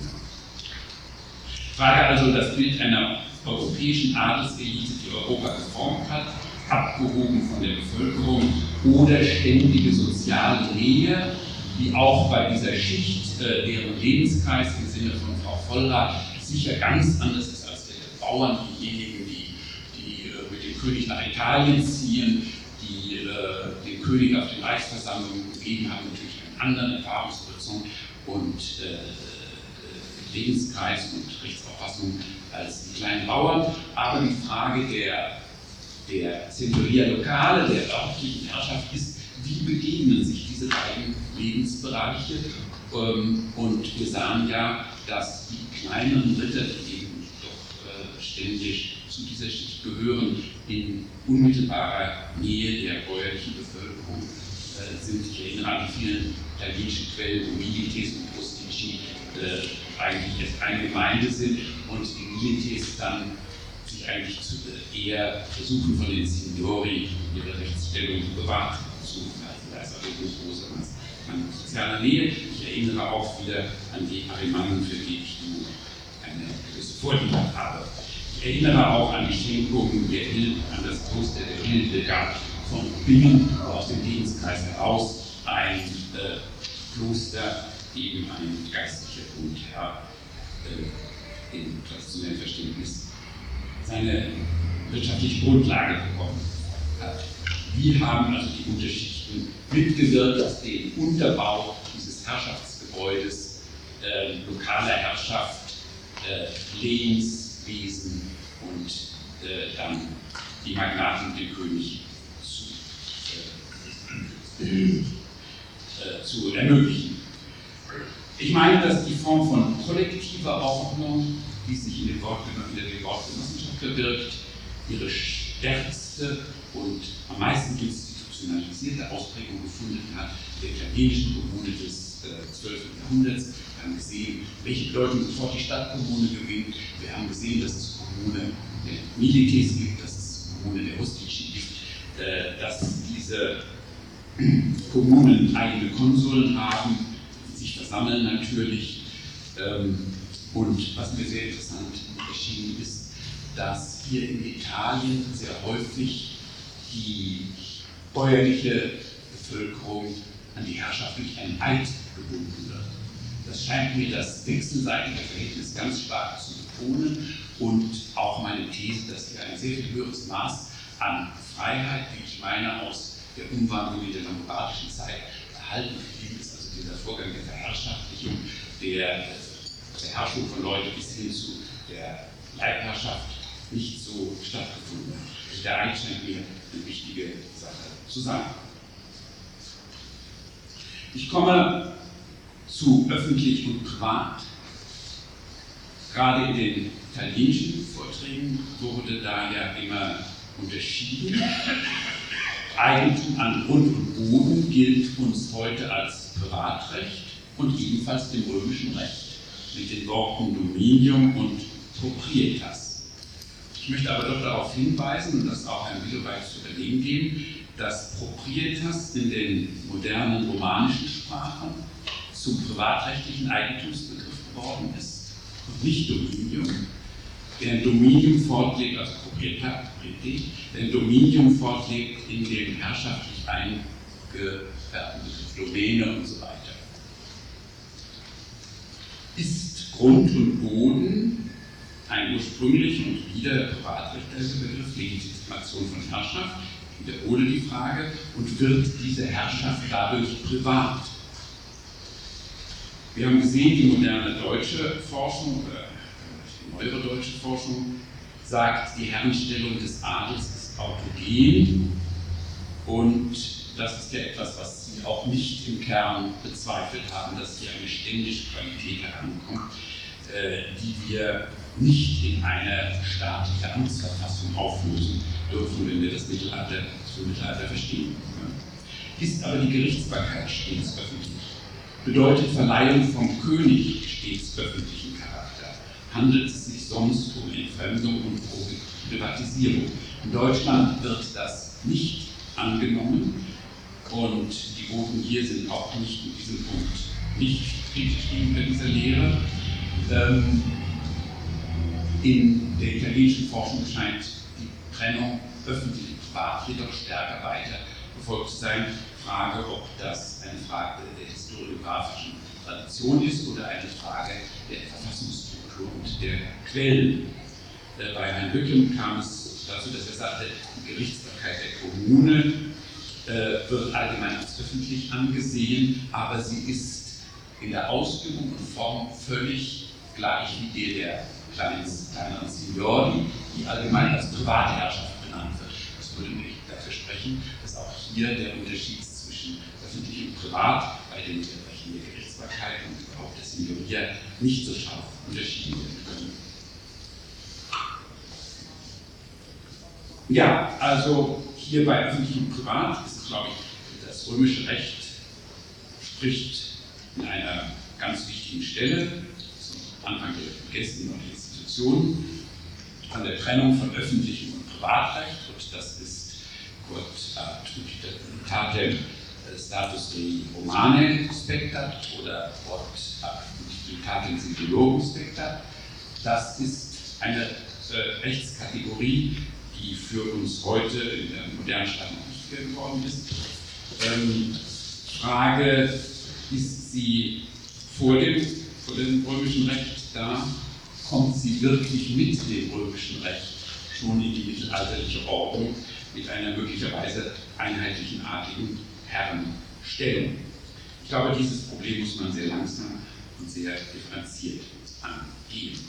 Frage also das Bild einer europäischen Adelselite, die Europa geformt hat, abgehoben von der Bevölkerung, oder ständige soziale Nähe, die auch bei dieser Schicht, äh, deren Lebenskreis im Sinne von Frau Vollrath sicher ganz anders ist als der Bauern, diejenigen, die, die äh, mit dem König nach Italien ziehen, die äh, den König auf den Reichsversammlungen gegeben haben, natürlich einen anderen Erfahrungshorizont und äh, Lebenskreis und Rechtsauffassung als die kleinen Bauern. Aber die Frage der, der Centuria Locale, der örtlichen Herrschaft ist, wie begegnen sich diese beiden Lebensbereiche? Ähm, und wir sahen ja, dass die kleineren Ritter, die eben doch äh, ständig zu dieser Schicht gehören, in unmittelbarer Nähe der bäuerlichen Bevölkerung äh, sind. Ich erinnere an die vielen italienischen Quellen, wo Milites und Postici äh, eigentlich erst eine Gemeinde sind und die Milites dann sich eigentlich zu, äh, eher versuchen, von den Signori ihre Rechtsstellung zu bewahren. Da ist also eine große an sozialer Nähe. Ich erinnere auch wieder an die Arimannen, für die ich nun eine gewisse Vorliebe habe. Ich erinnere auch an die Schenkung der Hilde, an das Kloster der Hildegard von Bingen, aus dem Lebenskreis heraus ein äh, Kloster, eben ein geistlicher Grundherr äh, im traditionellen Verständnis seine wirtschaftliche Grundlage bekommen hat. Wie haben also die Unterschichten mitgewirkt, dass den Unterbau dieses Herrschaftsgebäudes äh, lokaler Herrschaft, äh, Lehnswesen und äh, dann die Magnaten und den König zu, äh, äh, zu ermöglichen. Ich meine, dass die Form von kollektiver Ordnung, die sich in den Wortgenossenschaft verbirgt, ihre stärkste und am meisten institutionalisierte Ausprägung gefunden hat, der italienischen Kommune des äh, zwölften Jahrhunderts. Wir haben gesehen, welche Bedeutung sofort die Stadtkommune gewinnt. Wir haben gesehen, dass es Kommune der Milites gibt, dass es Kommune der Rustici gibt, äh, dass diese Kommunen eigene Konsuln haben, die sich versammeln natürlich. Ähm, und was mir sehr interessant erschienen ist, dass hier in Italien sehr häufig die bäuerliche Bevölkerung an die Herrschaft durch einen Eid gebunden wird. Das scheint mir das wechselseitige Verhältnis ganz stark zu betonen und auch meine These, dass hier ein sehr viel höheres Maß an Freiheit, wie ich meine, aus der Umwandlung in der lombardischen Zeit erhalten geblieben ist, also dieser Vorgang der Verherrschaftlichung, der Beherrschung von Leuten bis hin zu der Leibherrschaft nicht so stattgefunden hat. Also der Eid scheint mir eine wichtige Sache zu sein. Ich komme zu öffentlich und privat. Gerade in den italienischen Vorträgen wurde da ja immer unterschieden. Eigentum an Grund und Boden gilt uns heute als Privatrecht und ebenfalls dem römischen Recht mit den Worten Dominium und Proprietas. Ich möchte aber doch darauf hinweisen, und das auch ein Willeweit zu übernehmen geben, dass Proprietas in den modernen romanischen Sprachen zum privatrechtlichen Eigentumsbegriff geworden ist und nicht Dominium, während Dominium fortlebt, also Proprietas, denn Dominium fortlebt in dem herrschaftlich eingefärbten Begriff Domäne und so weiter. Ist Grund und Boden ein ursprünglich und wieder privatrechtlicher Begriff, Legitimation von Herrschaft, ich wiederhole die Frage, und wird diese Herrschaft dadurch privat? Wir haben gesehen, die moderne deutsche Forschung, oder die neuere deutsche Forschung, sagt, die Herrenstellung des Adels ist autogen und das ist ja etwas, was Sie auch nicht im Kern bezweifelt haben, dass hier eine ständige Qualität herankommt, äh, die wir nicht in eine staatliche Amtsverfassung auflösen dürfen, wenn wir das Mittelalter zum Mittelalter verstehen. Ist aber die Gerichtsbarkeit stets öffentlich? Bedeutet Verleihung vom König stets öffentlichen Charakter? Handelt es sich sonst um Entfremdung und Privatisierung? In Deutschland wird das nicht angenommen und die Voten hier sind auch nicht in diesem Punkt nicht kritisch gegenüber dieser Lehre. Ähm, in der italienischen Forschung scheint die Trennung öffentlich und privat jedoch stärker weiter befolgt zu sein. Frage, ob das eine Frage der historiografischen Tradition ist oder eine Frage der Verfassungsstruktur und der Quellen. Äh, bei Herrn Bückem kam es dazu, dass er sagte, die Gerichtsbarkeit der Kommune äh, wird allgemein als öffentlich angesehen, aber sie ist in der Ausübung und Form völlig gleich wie die der kleinen, kleineren Signori, die allgemein als Privatherrschaft benannt wird. Das würde mich dafür sprechen, dass auch hier der Unterschied zwischen öffentlich und privat bei den Bereichen der Gerichtsbarkeit und auch der Signoria nicht so scharf unterschieden werden können. Ja, also hier bei öffentlich und privat ist es, glaube ich, das römische Recht spricht in einer ganz wichtigen Stelle, zum Anfang der vergessenen und Institutionen, an der Trennung von öffentlichem und Privatrecht, und das ist Quod Tatem Status Dei Romane spectat oder Quod Tatem Civilorum spectat. Das ist eine äh, Rechtskategorie, die für uns heute in der modernen Stadt noch nicht geworden ist. Ähm, Frage, ist sie vor dem, vor dem römischen Recht da? Kommt sie wirklich mit dem römischen Recht schon in die mittelalterliche Ordnung mit einer möglicherweise einheitlichen adligen Herrenstellung? Ich glaube, dieses Problem muss man sehr langsam und sehr differenziert angehen.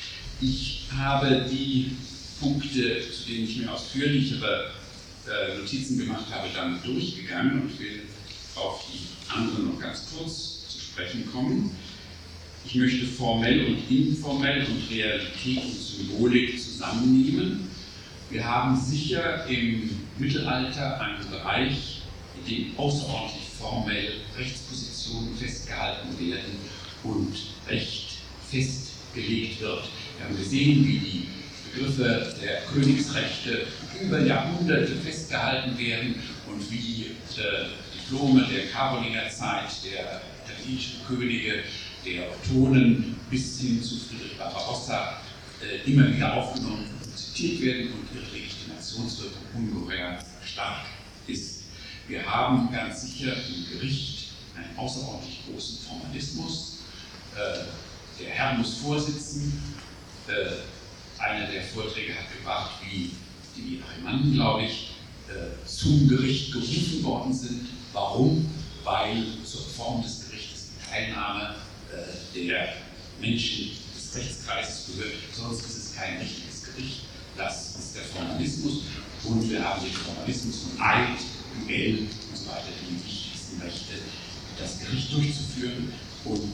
Ich habe die Punkte, zu denen ich mir ausführlichere äh, Notizen gemacht habe, dann durchgegangen und will auf die anderen noch ganz kurz zu sprechen kommen. Ich möchte formell und informell und Realität und Symbolik zusammennehmen. Wir haben sicher im Mittelalter einen Bereich, in dem außerordentlich formell Rechtspositionen festgehalten werden und Recht festgelegt wird. Wir haben gesehen, wie die Begriffe der Königsrechte über Jahrhunderte festgehalten werden und wie äh, Diplome der Karolingerzeit, der italienischen Könige, der Ottonen bis hin zu Friedrich Barbarossa äh, immer wieder aufgenommen und zitiert werden und ihre Legitimationswirkung ungeheuer stark ist. Wir haben ganz sicher im Gericht einen außerordentlich großen Formalismus. Äh, der Herr muss vorsitzen. Äh, einer der Vorträge hat gebracht, wie die Arimannen, glaube ich, äh, zum Gericht gerufen worden sind. Warum? Weil zur Form des Gerichtes die Teilnahme äh, der Menschen des Rechtskreises gehört. Sonst ist es kein richtiges Gericht. Das ist der Formalismus. Und wir haben den Formalismus von Eid, Duell und so weiter, die wichtigsten Rechte, das Gericht durchzuführen. Und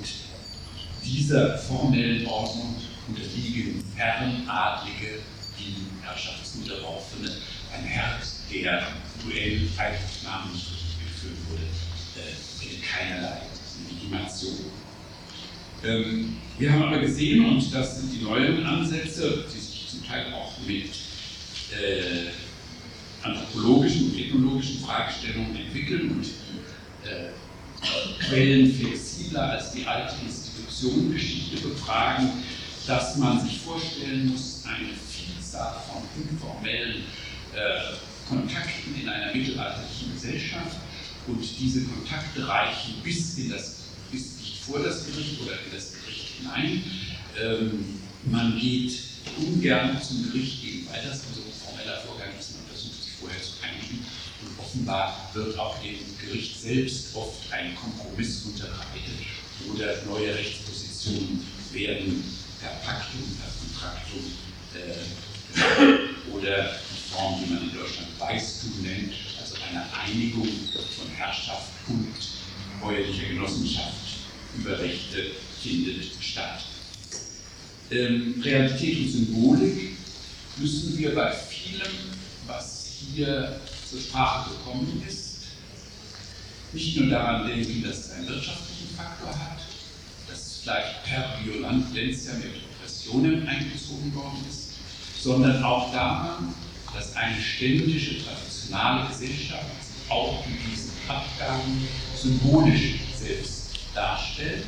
dieser formellen Ordnung unterliegen Herren, Adlige, die Herrschaftsunterworfene. Ein Herr, der Duell Eidnamen nicht richtig geführt wurde, äh, hätte keinerlei Legitimation. Ähm, wir haben aber gesehen, und das sind die neuen Ansätze, die sich zum Teil auch mit äh, anthropologischen und ethnologischen Fragestellungen entwickeln und die äh, Quellen flexibler als die alte Institutionengeschichte befragen, dass man sich vorstellen muss, eine Vielzahl von informellen äh, Kontakten in einer mittelalterlichen Gesellschaft, und diese Kontakte reichen bis in das, bis nicht vor das Gericht oder in das Gericht hinein. Ähm, man geht ungern zum Gericht gegen, weil das so ein formeller Vorgang ist, man versucht sich vorher zu einigen, und offenbar wird auch dem Gericht selbst oft ein Kompromiss unterbreitet oder neue Rechtspositionen werden per Pactum, per Contractum äh, oder die Form, die man in Deutschland Weißtum nennt, also eine Vereinigung von Herrschaft und bäuerlicher Genossenschaft über Rechte findet statt. Ähm, Realität und Symbolik müssen wir bei vielem, was hier zur Sprache gekommen ist, nicht nur daran denken, dass es einen wirtschaftlichen Faktor hat, dass es vielleicht per Violentia mit Repressionen eingezogen worden ist, sondern auch daran, dass eine ständische, traditionale Gesellschaft auch in diesen Abgaben symbolisch selbst darstellt.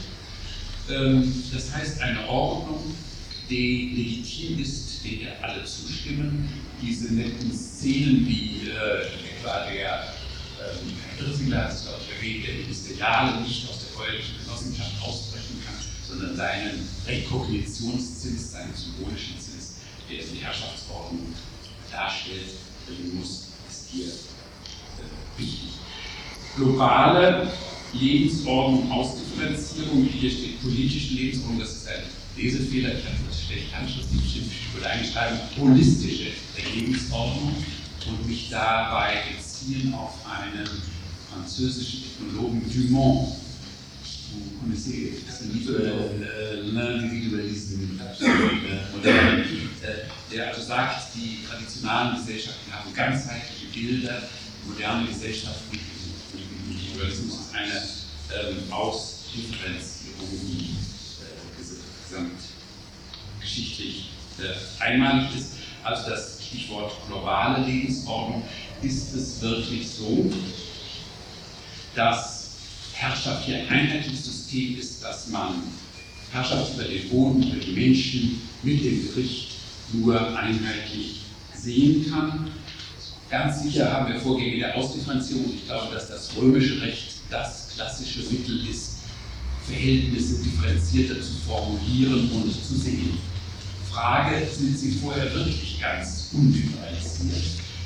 Das heißt, eine Ordnung, die legitim ist, der wir alle zustimmen. Diese netten Szenen wie äh, etwa der Herr Irsinger hat es dort erwähnt, der Ministeriale nicht aus der bäuerlichen Genossenschaft ausbrechen kann, sondern seinen Rekognitionszins, seinen symbolischen Zins, der die Herrschaftsordnung darstellt, muss, ist hier äh, wichtig. Globale Lebensordnung, Ausdifferenzierung, hier steht politische Lebensordnung, das ist ein Lesefehler, ich habe das schlecht handschriftlich bestimmt, ich würde eigentlich schreiben, holistische Lebensordnung und mich dabei beziehen auf einen französischen Ethnologen Dumont. Vous connaissez l'individualisme modern, der also sagt, die traditionellen Gesellschaften haben ganzheitliche Bilder, moderne Gesellschaften, Individualismus ist eine ähm, Ausdifferenzierung, die äh, gesamtgeschichtlich äh, einmalig ist. Also das Stichwort globale Lebensordnung, ist es wirklich so, dass Herrschaft hier ein einheitliches System ist, dass man Herrschaft über den Boden, über die Menschen mit dem Gericht nur einheitlich sehen kann. Ganz sicher haben wir Vorgänge der Ausdifferenzierung. Ich glaube, dass das römische Recht das klassische Mittel ist, Verhältnisse differenzierter zu formulieren und zu sehen. Frage, sind sie vorher wirklich ganz undifferenziert?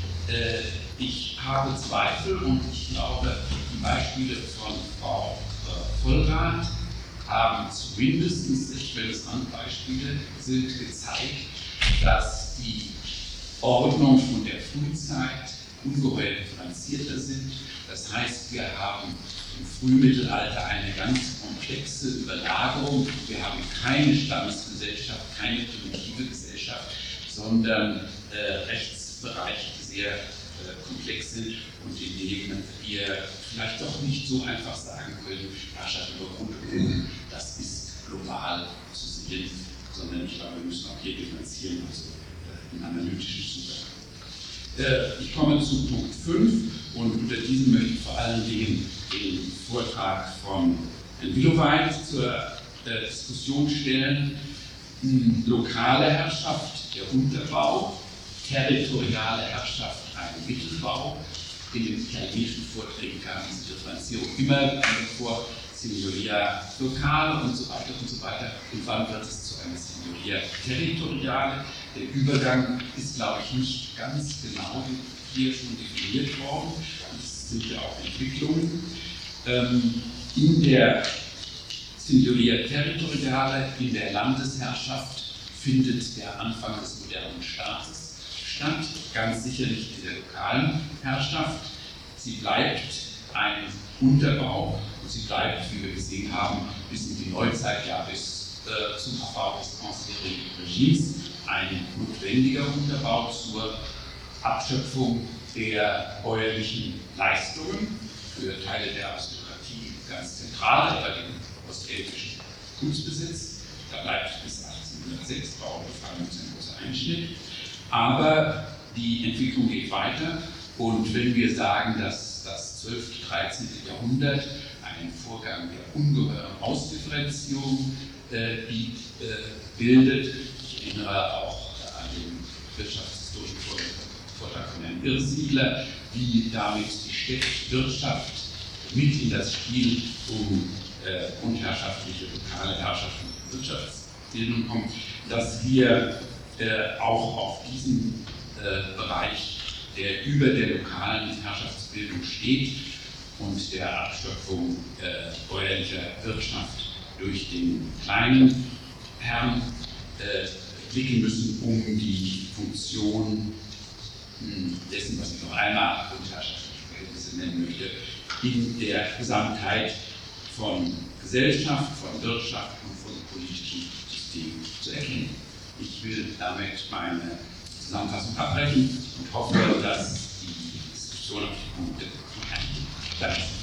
Äh, ich habe Zweifel und ich glaube, die Beispiele von Frau äh, Vollrath haben zumindest, ich will es Randbeispiele sind, gezeigt, dass die Ordnung von der Frühzeit ungeheuer differenzierter sind. Das heißt, wir haben im Frühmittelalter eine ganz komplexe Überlagerung. Wir haben keine Stammesgesellschaft, keine primitive Gesellschaft, sondern äh, Rechtsbereiche, die sehr äh, komplex sind und in denen wir vielleicht doch nicht so einfach sagen können, Herrschaft über Grund und Boden, das ist global zu sehen, sondern ich glaube, wir müssen auch hier differenzieren, also äh, im analytischen Zugang. Äh, ich komme zu Punkt fünf und unter diesem möchte ich vor allen Dingen den Vortrag von Herrn Willoweit zur äh, Diskussion stellen. Hm, lokale Herrschaft, der Unterbau, territoriale Herrschaft, ein Mittelbau. In den italienischen Vorträgen kam diese Differenzierung immer vor, Signoria lokale und so weiter und so weiter. Und wann wird es zu einer Signoria territoriale? Der Übergang ist, glaube ich, nicht ganz genau hier schon definiert worden. Das sind ja auch Entwicklungen. Ähm, in der Signoria territoriale, in der Landesherrschaft, findet der Anfang des modernen Staates statt, ganz sicher nicht in der lokalen Herrschaft. Sie bleibt ein Unterbau und sie bleibt, wie wir gesehen haben, bis in die Neuzeit, ja bis äh, zum Abbau des Ancien Regimes, ein notwendiger Unterbau zur Abschöpfung der bäuerlichen Leistungen für Teile der Aristokratie ganz zentral, etwa den ostelfischen Gutsbesitz. Da bleibt bis achtzehnhundertsechs Bauernbefreiung ein großer Einschnitt. Aber die Entwicklung geht weiter und wenn wir sagen, dass das zwölfte, dreizehnte Jahrhundert einen Vorgang der ungeheuren Ausdifferenzierung äh, bildet, ich erinnere auch an den wirtschaftshistorischen Vortrag von Herrn Irsiegler, wie damit die städtische Wirtschaft mit in das Spiel um äh, unherrschaftliche lokale Herrschaft und Wirtschaftsbildung kommt, dass wir äh, auch auf diesem äh, Bereich, der über der lokalen Herrschaftsbildung steht und der Abschöpfung äh, bäuerlicher Wirtschaft durch den kleinen Herrn äh, blicken müssen, um die Funktion mh, dessen, was ich noch einmal Grundherrschaft Erkenntnisse nennen möchte, in der Gesamtheit von Gesellschaft, von Wirtschaft und von politischen Systemen zu erkennen. Ich will damit meine Zusammenfassung abbrechen und hoffe, dass die Diskussion auf die Punkte eingeht. Danke.